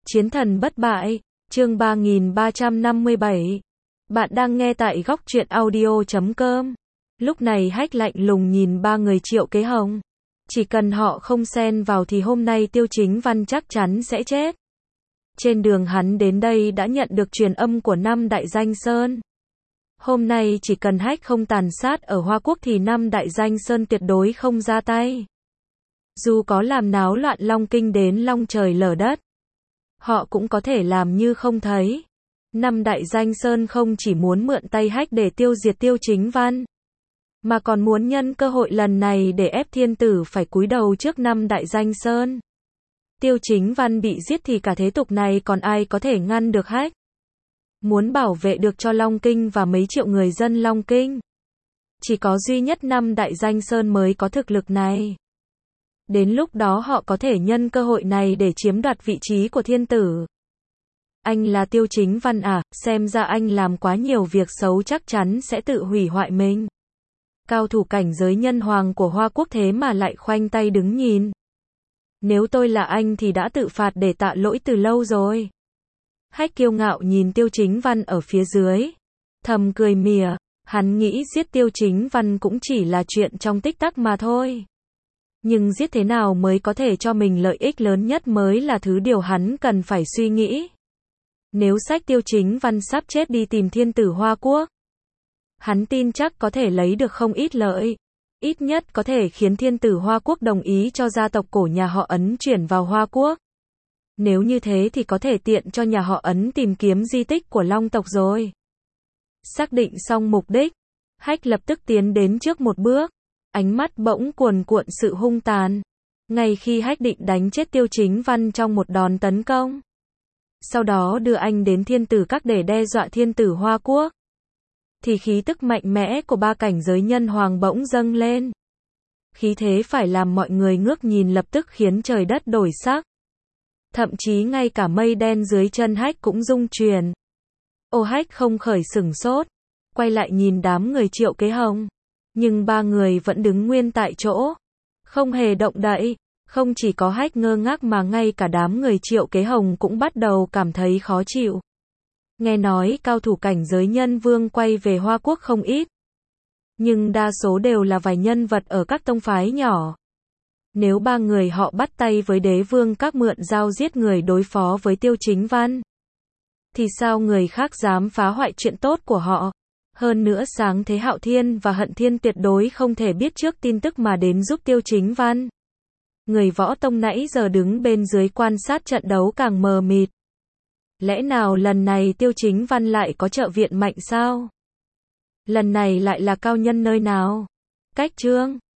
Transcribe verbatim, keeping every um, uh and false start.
Chiến thần bất bại, chương ba nghìn ba trăm năm mươi bảy. Bạn đang nghe tại góc truyện audio chấm com. Lúc này Hách lạnh lùng nhìn ba người Triệu Kế Hồng. Chỉ cần họ không xen vào thì hôm nay Tiêu Chính Văn chắc chắn sẽ chết. Trên đường hắn đến đây đã nhận được truyền âm của năm đại danh sơn. Hôm nay chỉ cần Hách không tàn sát ở Hoa Quốc thì năm đại danh sơn tuyệt đối không ra tay. Dù có làm náo loạn Long Kinh đến long trời lở đất, họ cũng có thể làm như không thấy. Năm đại danh sơn không chỉ muốn mượn tay Hách để tiêu diệt Tiêu Chính Văn, mà còn muốn nhân cơ hội lần này để ép thiên tử phải cúi đầu trước năm đại danh sơn. Tiêu Chính Văn bị giết thì cả thế tục này còn ai có thể ngăn được Hách. Muốn bảo vệ được cho Long Kinh và mấy triệu người dân Long Kinh, chỉ có duy nhất năm đại danh sơn mới có thực lực này. Đến lúc đó họ có thể nhân cơ hội này để chiếm đoạt vị trí của thiên tử. Anh là Tiêu Chính Văn à, xem ra anh làm quá nhiều việc xấu, chắc chắn sẽ tự hủy hoại mình. Cao thủ cảnh giới nhân hoàng của Hoa Quốc thế mà lại khoanh tay đứng nhìn. Nếu tôi là anh thì đã tự phạt để tạ lỗi từ lâu rồi. Hách kiêu ngạo nhìn Tiêu Chính Văn ở phía dưới, thầm cười mỉa, hắn nghĩ giết Tiêu Chính Văn cũng chỉ là chuyện trong tích tắc mà thôi. Nhưng giết thế nào mới có thể cho mình lợi ích lớn nhất mới là thứ điều hắn cần phải suy nghĩ. Nếu xách Tiêu Chính Văn sắp chết đi tìm thiên tử Hoa Quốc, hắn tin chắc có thể lấy được không ít lợi. Ít nhất có thể khiến thiên tử Hoa Quốc đồng ý cho gia tộc cổ nhà họ Ấn chuyển vào Hoa Quốc. Nếu như thế thì có thể tiện cho nhà họ Ấn tìm kiếm di tích của Long tộc rồi. Xác định xong mục đích, Hách lập tức tiến đến trước một bước. Ánh mắt bỗng cuồn cuộn sự hung tàn. Ngay khi Hách định đánh chết Tiêu Chính Văn trong một đòn tấn công, sau đó đưa anh đến thiên tử các để đe dọa thiên tử Hoa Quốc, thì khí tức mạnh mẽ của ba cảnh giới nhân hoàng bỗng dâng lên. Khí thế phải làm mọi người ngước nhìn, lập tức khiến trời đất đổi sắc. Thậm chí ngay cả mây đen dưới chân Hách cũng rung chuyển. Ô Hách không khỏi sửng sốt, quay lại nhìn đám người Triệu Kế Hồng. Nhưng ba người vẫn đứng nguyên tại chỗ, không hề động đậy. Không chỉ có Hách ngơ ngác mà ngay cả đám người Triệu Kế Hồng cũng bắt đầu cảm thấy khó chịu. Nghe nói cao thủ cảnh giới nhân vương quay về Hoa Quốc không ít, nhưng đa số đều là vài nhân vật ở các tông phái nhỏ. Nếu ba người họ bắt tay với đế vương các mượn dao giết người đối phó với Tiêu Chính Văn, thì sao người khác dám phá hoại chuyện tốt của họ? Hơn nữa Sáng Thế Hạo Thiên và Hận Thiên tuyệt đối không thể biết trước tin tức mà đến giúp Tiêu Chính Văn. Người võ tông nãy giờ đứng bên dưới quan sát trận đấu càng mờ mịt. Lẽ nào lần này Tiêu Chính Văn lại có trợ viện mạnh sao? Lần này lại là cao nhân nơi nào? Cách chương